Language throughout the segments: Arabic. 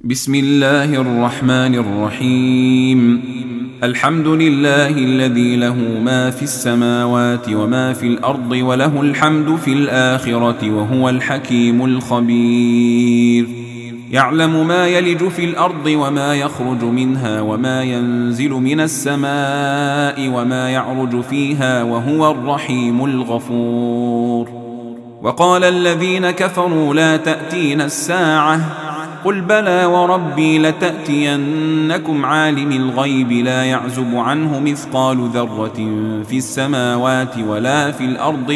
بسم الله الرحمن الرحيم. الحمد لله الذي له ما في السماوات وما في الأرض وله الحمد في الآخرة وهو الحكيم الخبير. يعلم ما يلج في الأرض وما يخرج منها وما ينزل من السماء وما يعرج فيها وهو الرحيم الغفور. وقال الذين كفروا لا تأتينا الساعة قل بلى وربي لتأتينكم عالم الغيب لا يعزب عنه مثقال ذرة في السماوات ولا في الأرض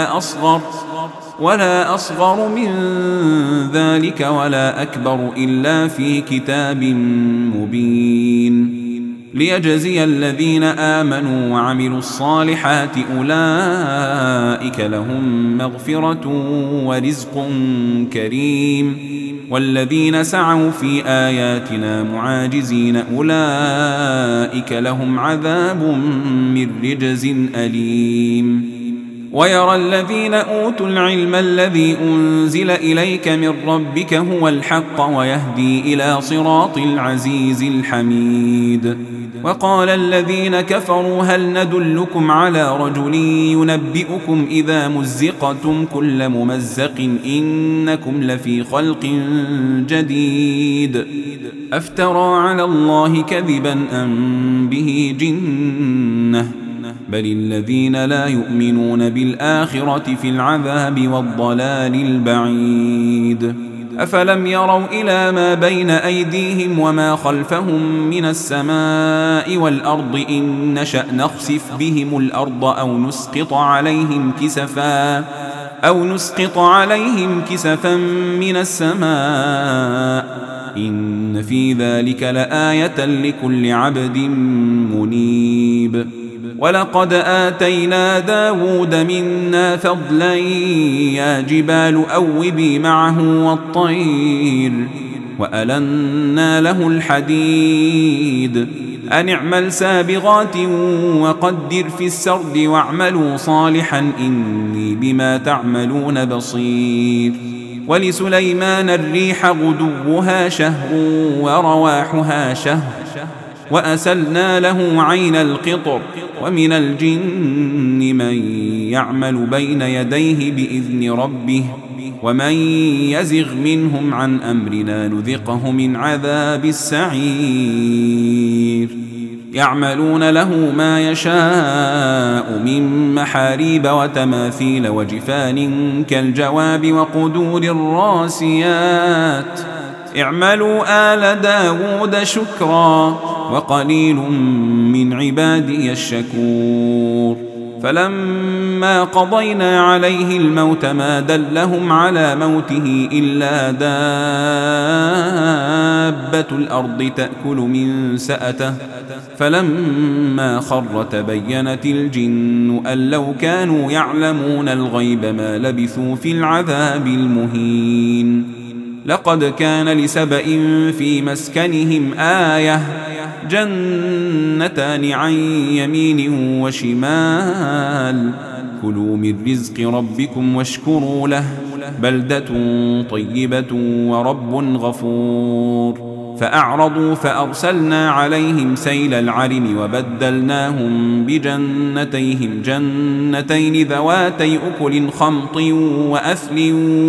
ولا أصغر من ذلك ولا أكبر إلا في كتاب مبين ليجزي الذين آمنوا وعملوا الصالحات أولئك لهم مغفرة ورزق كريم والذين سعوا في آياتنا معاجزين أولئك لهم عذاب من رجز أليم. ويرى الذين أوتوا العلم الذي أنزل إليك من ربك هو الحق ويهدي إلى صراط العزيز الحميد. وقال الذين كفروا هل ندلكم على رجل ينبئكم إذا مزقتم كل ممزق إنكم لفي خلق جديد أفترى على الله كذبا أم به جنة بل الذين لا يؤمنون بالآخرة في العذاب والضلال البعيد. أفلم يروا إلى ما بين أيديهم وما خلفهم من السماء والأرض إن نشأ نخسف بهم الأرض أو نسقط عليهم كسفا من السماء إن في ذلك لآية لكل عبد منيب. ولقد آتينا داود منا فضلا يا جبال أوبي معه والطير وألنا له الحديد أن اعمل سابغات وقدر في السرد واعملوا صالحا إني بما تعملون بصير. ولسليمان الريح غدوها شهر ورواحها شهر وأسلنا له عين القطر ومن الجن من يعمل بين يديه بإذن ربه ومن يزغ منهم عن أمرنا نذقه من عذاب السعير. يعملون له ما يشاء من محاريب وتماثيل وجفان كالجواب وقدور الراسيات اعملوا آل داود شكرا وقليل من عبادي الشكور. فلما قضينا عليه الموت ما دلهم على موته إلا دابة الأرض تأكل من سأته فلما خر تبينت الجن أن لو كانوا يعلمون الغيب ما لبثوا في العذاب المهين. لقد كان لسبإ في مسكنهم آية جنتان عن يمين وشمال كلوا من رزق ربكم واشكروا له بلدة طيبة ورب غفور. فأعرضوا فأرسلنا عليهم سيل العرم وبدلناهم بجنتيهم جنتين ذواتي أكل خمط وأثل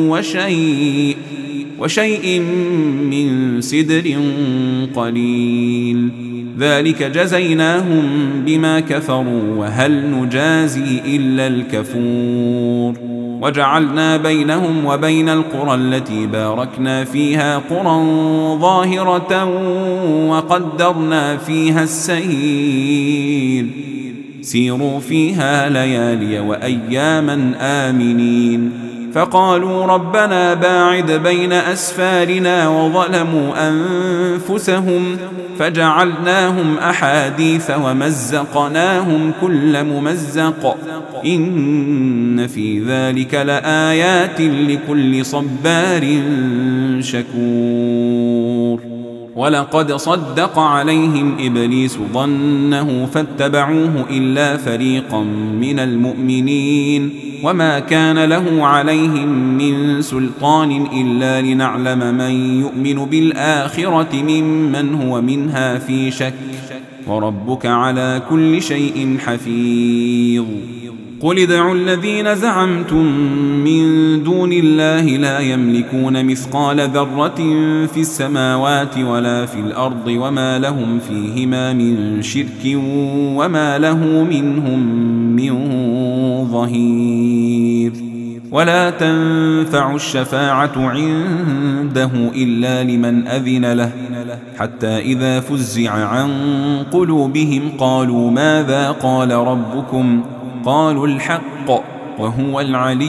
وشيء من سدر قليل ذلك جزيناهم بما كفروا وهل نجازي إلا الكفور. وجعلنا بينهم وبين القرى التي باركنا فيها قرى ظاهرة وقدرنا فيها السير سيروا فيها ليالي وأياما آمنين. فقالوا ربنا باعد بين أسفارنا وظلموا أنفسهم فجعلناهم أحاديث ومزقناهم كل ممزق إن في ذلك لآيات لكل صبار شكور. ولقد صدق عليهم إبليس ظنه فاتبعوه إلا فريقا من المؤمنين وما كان له عليهم من سلطان إلا لنعلم من يؤمن بالآخرة ممن هو منها في شك، وربك على كل شيء حفيظ. قل ادعوا الذين زعمتم من دون الله لا يملكون مثقال ذرة في السماوات ولا في الأرض وما لهم فيهما من شرك وما له منهم من ظهير. ولا تنفع الشفاعة عنده إلا لمن أذن له، حتى إذا فزع عن قلوبهم قالوا ماذا قال ربكم؟ قالوا الحق وهو العلي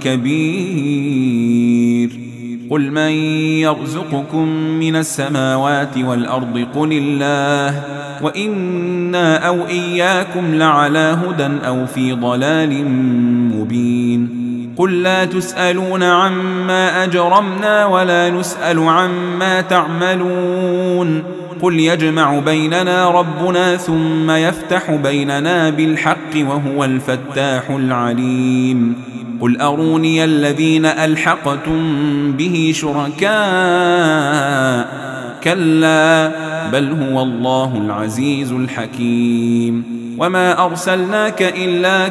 الكبير. قل من يرزقكم من السماوات والأرض؟ قل الله، وإنا أو إياكم لعلى هدى أو في ضلال مبين. قل لا تسألون عما أجرمنا ولا نسأل عما تعملون. قل يجمع بيننا ربنا ثم يفتح بيننا بالحق وهو الفتاح العليم. قل أروني الذين ألحقتم به شركاء، كلا بل هو الله العزيز الحكيم. وما أرسلناك إلا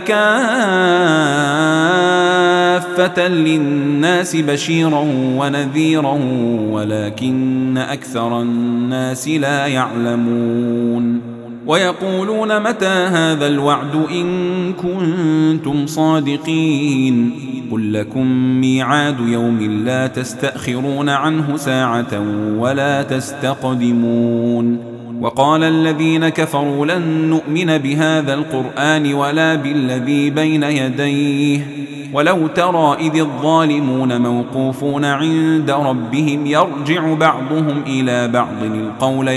كافة للناس بشيرا ونذيرا ولكن أكثر الناس لا يعلمون. ويقولون متى هذا الوعد إن كنتم صادقين؟ قل لكم ميعاد يوم لا تستأخرون عنه ساعة ولا تستقدمون. وقال الذين كفروا لن نؤمن بهذا القرآن ولا بالذي بين يديه ولو ترى إذ الظالمون موقوفون عند ربهم يرجع بعضهم إلى بعض القول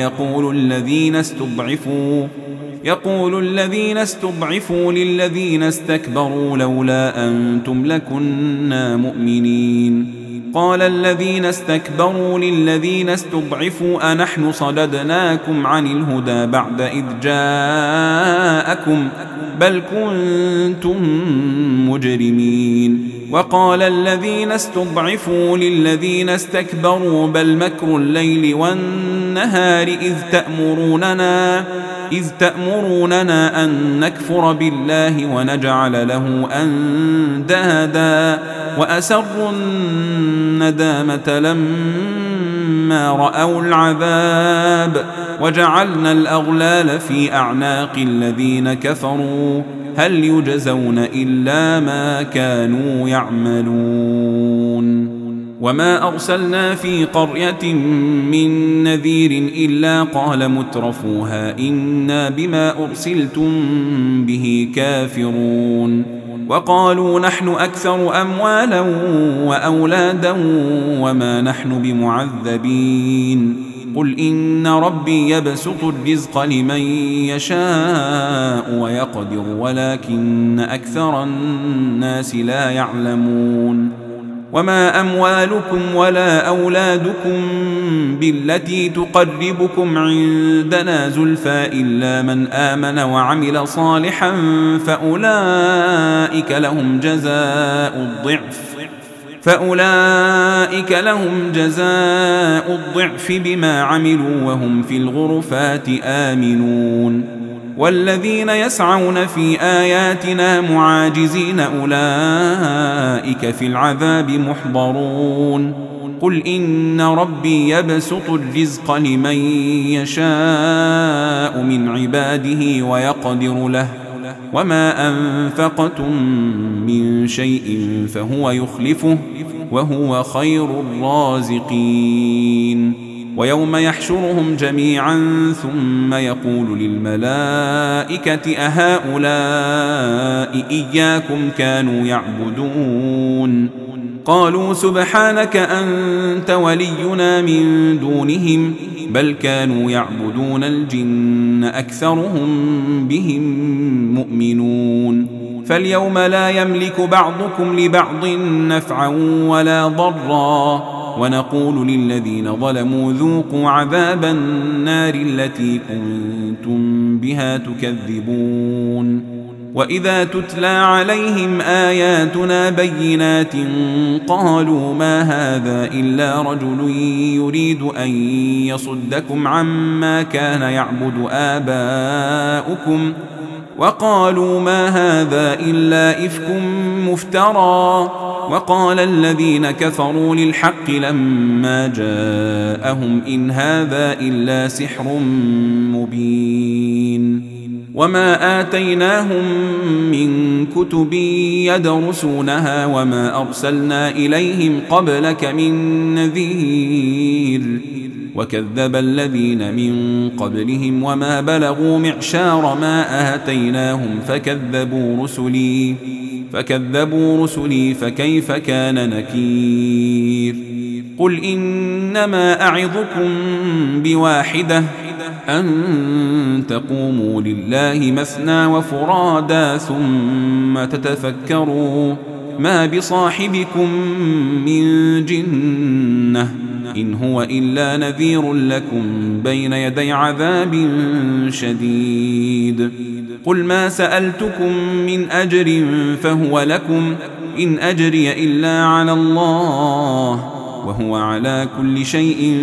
يقول الذين استضعفوا للذين استكبروا لولا أنتم لكنا مؤمنين. قال الذين استكبروا للذين استضعفوا أنحن صددناكم عن الهدى بعد إذ جاءكم بل كنتم مجرمين. وقال الذين استضعفوا للذين استكبروا بل مكر الليل والنهار إذ تأمروننا أن نكفر بالله ونجعل له أندادا وأسروا الندامة لما رأوا العذاب وجعلنا الأغلال في أعناق الذين كفروا هل يجزون إلا ما كانوا يعملون. وما أرسلنا في قرية من نذير إلا قال مترفوها إنا بما أرسلتم به كافرون. وقالوا نحن أكثر أموالا وأولادا وما نحن بمعذبين. قل إن ربي يبسط الرزق لمن يشاء ويقدر ولكن أكثر الناس لا يعلمون. وما أموالكم ولا أولادكم بالتي تقربكم عندنا زلفى إلا من آمن وعمل صالحا فأولئك لهم جزاء الضعف بما عملوا وهم في الغرفات آمنون. والذين يسعون في آياتنا معاجزين أولئك في العذاب محضرون. قل إن ربي يبسط الرزق لمن يشاء من عباده ويقدر له وما أنفقتم من شيء فهو يخلفه وهو خير الرازقين. ويوم يحشرهم جميعا ثم يقول للملائكة أهؤلاء إياكم كانوا يعبدون؟ قالوا سبحانك أنت ولينا من دونهم بل كانوا يعبدون الجن أكثرهم بهم مؤمنون. فاليوم لا يملك بعضكم لبعض نفعا ولا ضرا ونقول للذين ظلموا ذوقوا عذاب النار التي كنتم بها تكذبون. وإذا تتلى عليهم آياتنا بينات قالوا ما هذا إلا رجل يريد أن يصدكم عما كان يعبد آباؤكم وقالوا ما هذا إلا إفك مفترى. وقال الذين كفروا للحق لما جاءهم إن هذا إلا سحر مبين. وما آتيناهم من كتب يدرسونها وما أرسلنا إليهم قبلك من نذير. وكذب الذين من قبلهم وما بلغوا معشار ما آتيناهم فكذبوا رسلي فكيف كان نكير. قل إنما أعظكم بواحدة أن تقوموا لله مثنى وفرادا ثم تتفكروا ما بصاحبكم من جنة إن هو إلا نذير لكم بين يدي عذاب شديد. قل ما سألتكم من أجر فهو لكم إن أجري إلا على الله وهو على كل شيء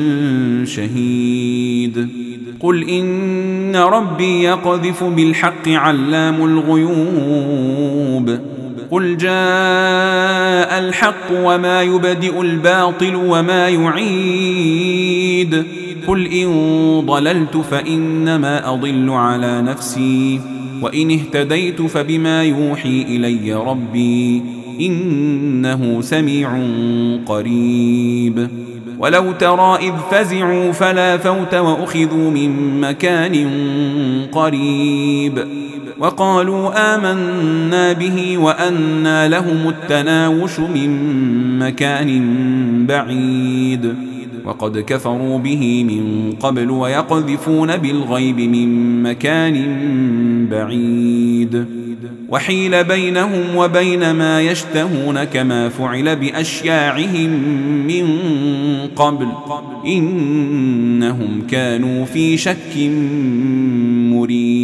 شهيد. قل إن ربي يقذف بالحق علام الغيوب. قل جاء الحق وما يبدئ الباطل وما يعيد. قل إن ضللت فإنما أضل على نفسي وإن اهتديت فبما يوحي إلي ربي إنه سميع قريب. ولو ترى إذ فزعوا فلا فوت وأخذوا من مكان قريب وقالوا آمنا به وأنى لهم التناوش من مكان بعيد وقد كفروا به من قبل ويقذفون بالغيب من مكان بعيد. وحيل بينهم وبين ما يشتهون كما فعل بأشياعهم من قبل إنهم كانوا في شك مريب.